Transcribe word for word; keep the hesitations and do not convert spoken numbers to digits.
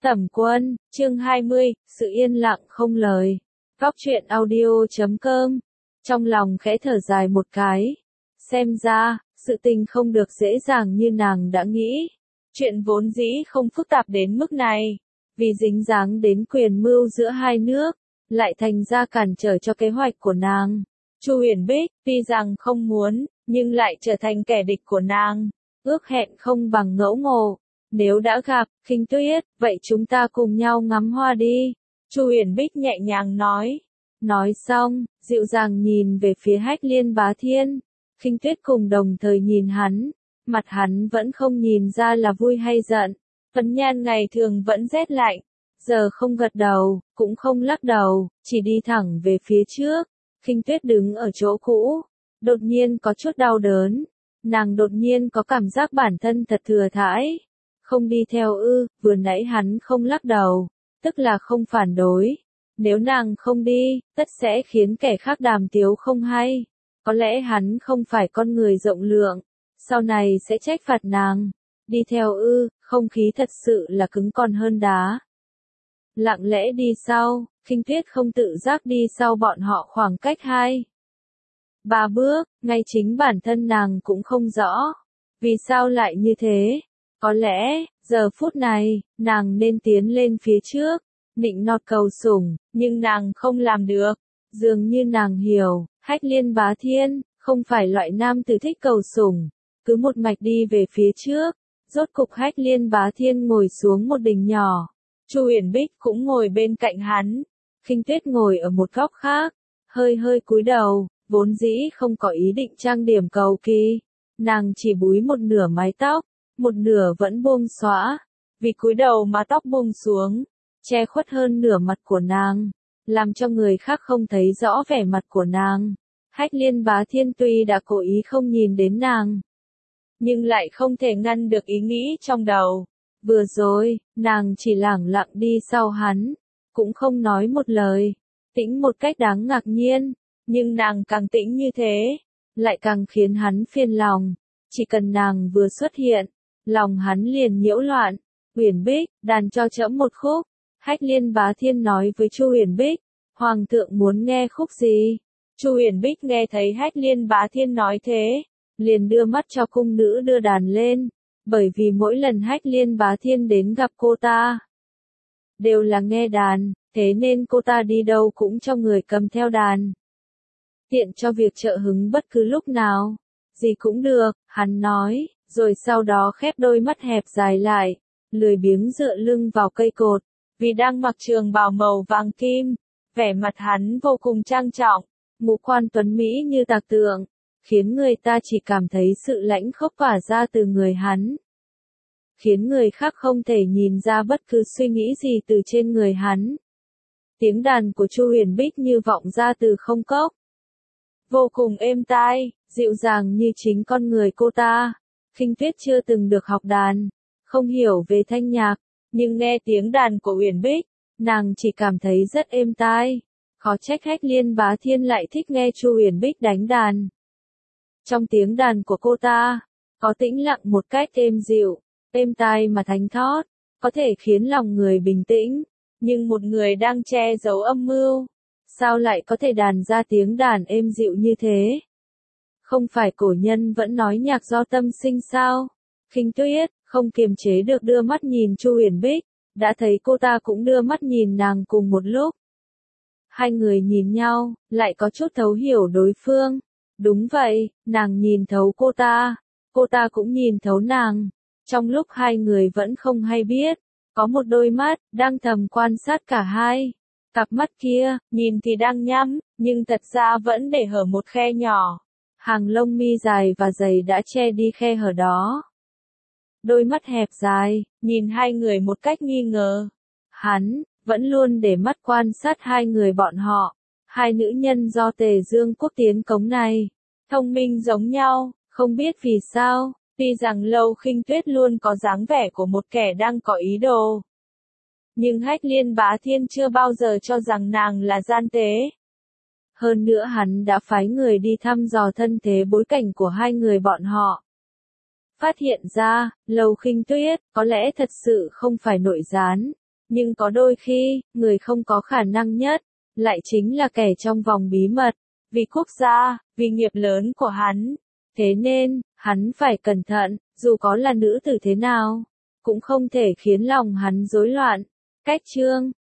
Tẩm Quân, chương hai mươi, sự yên lặng không lời. Góc truyện audio chấm com. Trong lòng khẽ thở dài một cái. Xem ra, sự tình không được dễ dàng như nàng đã nghĩ. Chuyện vốn dĩ không phức tạp đến mức này. Vì dính dáng đến quyền mưu giữa hai nước, lại thành ra cản trở cho kế hoạch của nàng. Chu Huyền Bích, tuy rằng không muốn, nhưng lại trở thành kẻ địch của nàng. Ước hẹn không bằng ngẫu ngộ. Nếu đã gặp, Khinh Tuyết, vậy chúng ta cùng nhau ngắm hoa đi. Chu Huyền Bích nhẹ nhàng nói. Nói xong, dịu dàng nhìn về phía Hách Liên Bá Thiên. Khinh Tuyết cùng đồng thời nhìn hắn. Mặt hắn vẫn không nhìn ra là vui hay giận. Phấn nhan ngày thường vẫn rét lạnh. Giờ không gật đầu, cũng không lắc đầu, chỉ đi thẳng về phía trước. Khinh Tuyết đứng ở chỗ cũ. Đột nhiên có chút đau đớn. Nàng đột nhiên có cảm giác bản thân thật thừa thãi. Không đi theo ư, vừa nãy hắn không lắc đầu, tức là không phản đối. Nếu nàng không đi, tất sẽ khiến kẻ khác đàm tiếu không hay. Có lẽ hắn không phải con người rộng lượng, sau này sẽ trách phạt nàng. Đi theo ư, không khí thật sự là cứng còn hơn đá. Lặng lẽ đi sau, Khinh Tuyết không tự giác đi sau bọn họ khoảng cách hai. Ba bước, ngay chính bản thân nàng cũng không rõ. Vì sao lại như thế? Có lẽ, giờ phút này, nàng nên tiến lên phía trước, nịnh nọt cầu sủng, nhưng nàng không làm được. Dường như nàng hiểu, Hách Liên Bá Thiên, không phải loại nam tử thích cầu sủng, cứ một mạch đi về phía trước. Rốt cục Hách Liên Bá Thiên ngồi xuống một đỉnh nhỏ. Chu Huyền Bích cũng ngồi bên cạnh hắn. Khinh Tuyết ngồi ở một góc khác, hơi hơi cúi đầu, vốn dĩ không có ý định trang điểm cầu kỳ. Nàng chỉ búi một nửa mái tóc. Một nửa vẫn buông xõa, vì cúi đầu mà tóc buông xuống, che khuất hơn nửa mặt của nàng, làm cho người khác không thấy rõ vẻ mặt của nàng. Hách Liên Bá Thiên tuy đã cố ý không nhìn đến nàng, nhưng lại không thể ngăn được ý nghĩ trong đầu. Vừa rồi, nàng chỉ lẳng lặng đi sau hắn, cũng không nói một lời, tĩnh một cách đáng ngạc nhiên, nhưng nàng càng tĩnh như thế, lại càng khiến hắn phiền lòng. Chỉ cần nàng vừa xuất hiện, lòng hắn liền nhiễu loạn. Huyền Bích, đàn cho trẫm một khúc. Hách Liên Bá Thiên nói với Chu Huyền Bích. Hoàng thượng muốn nghe khúc gì? Chu Huyền Bích nghe thấy Hách Liên Bá Thiên nói thế, liền đưa mắt cho cung nữ đưa đàn lên. Bởi vì mỗi lần Hách Liên Bá Thiên đến gặp cô ta, đều là nghe đàn, thế nên cô ta đi đâu cũng cho người cầm theo đàn. Tiện cho việc trợ hứng bất cứ lúc nào. Gì cũng được, hắn nói. Rồi sau đó khép đôi mắt hẹp dài lại, lười biếng dựa lưng vào cây cột, vì đang mặc trường bào màu vàng kim, vẻ mặt hắn vô cùng trang trọng, ngũ quan tuấn mỹ như tạc tượng, khiến người ta chỉ cảm thấy sự lãnh khốc tỏa ra từ người hắn, khiến người khác không thể nhìn ra bất cứ suy nghĩ gì từ trên người hắn. Tiếng đàn của Chu Huyền Bích như vọng ra từ không cốc, vô cùng êm tai, dịu dàng như chính con người cô ta. Khinh Tuyết chưa từng được học đàn, không hiểu về thanh nhạc, nhưng nghe tiếng đàn của Huyền Bích, nàng chỉ cảm thấy rất êm tai. Khó trách Hách Liên Bá Thiên lại thích nghe Chu Huyền Bích đánh đàn. Trong tiếng đàn của cô ta, có tĩnh lặng một cách êm dịu, êm tai mà thánh thót, có thể khiến lòng người bình tĩnh, nhưng một người đang che giấu âm mưu, sao lại có thể đàn ra tiếng đàn êm dịu như thế? Không phải cổ nhân vẫn nói nhạc do tâm sinh sao? Khinh Tuyết, không kiềm chế được đưa mắt nhìn Chu Huyền Bích, đã thấy cô ta cũng đưa mắt nhìn nàng cùng một lúc. Hai người nhìn nhau, lại có chút thấu hiểu đối phương. Đúng vậy, nàng nhìn thấu cô ta, cô ta cũng nhìn thấu nàng. Trong lúc hai người vẫn không hay biết, có một đôi mắt, đang thầm quan sát cả hai. Cặp mắt kia, nhìn thì đang nhắm, nhưng thật ra vẫn để hở một khe nhỏ. Hàng lông mi dài và dày đã che đi khe hở đó. Đôi mắt hẹp dài, nhìn hai người một cách nghi ngờ. Hắn, vẫn luôn để mắt quan sát hai người bọn họ. Hai nữ nhân do Tề Dương Quốc tiến cống này. Thông minh giống nhau, không biết vì sao. Tuy rằng Lâu Khinh Tuyết luôn có dáng vẻ của một kẻ đang có ý đồ. Nhưng Hách Liên Bá Thiên chưa bao giờ cho rằng nàng là gian tế. Hơn nữa hắn đã phái người đi thăm dò thân thế bối cảnh của hai người bọn họ. Phát hiện ra, Lâu Khinh Tuyết, có lẽ thật sự không phải nội gián, Nhưng có đôi khi, người không có khả năng nhất, lại chính là kẻ trong vòng bí mật, vì quốc gia, vì nghiệp lớn của hắn. Thế nên, hắn phải cẩn thận, dù có là nữ tử thế nào, cũng không thể khiến lòng hắn rối loạn. Cách chương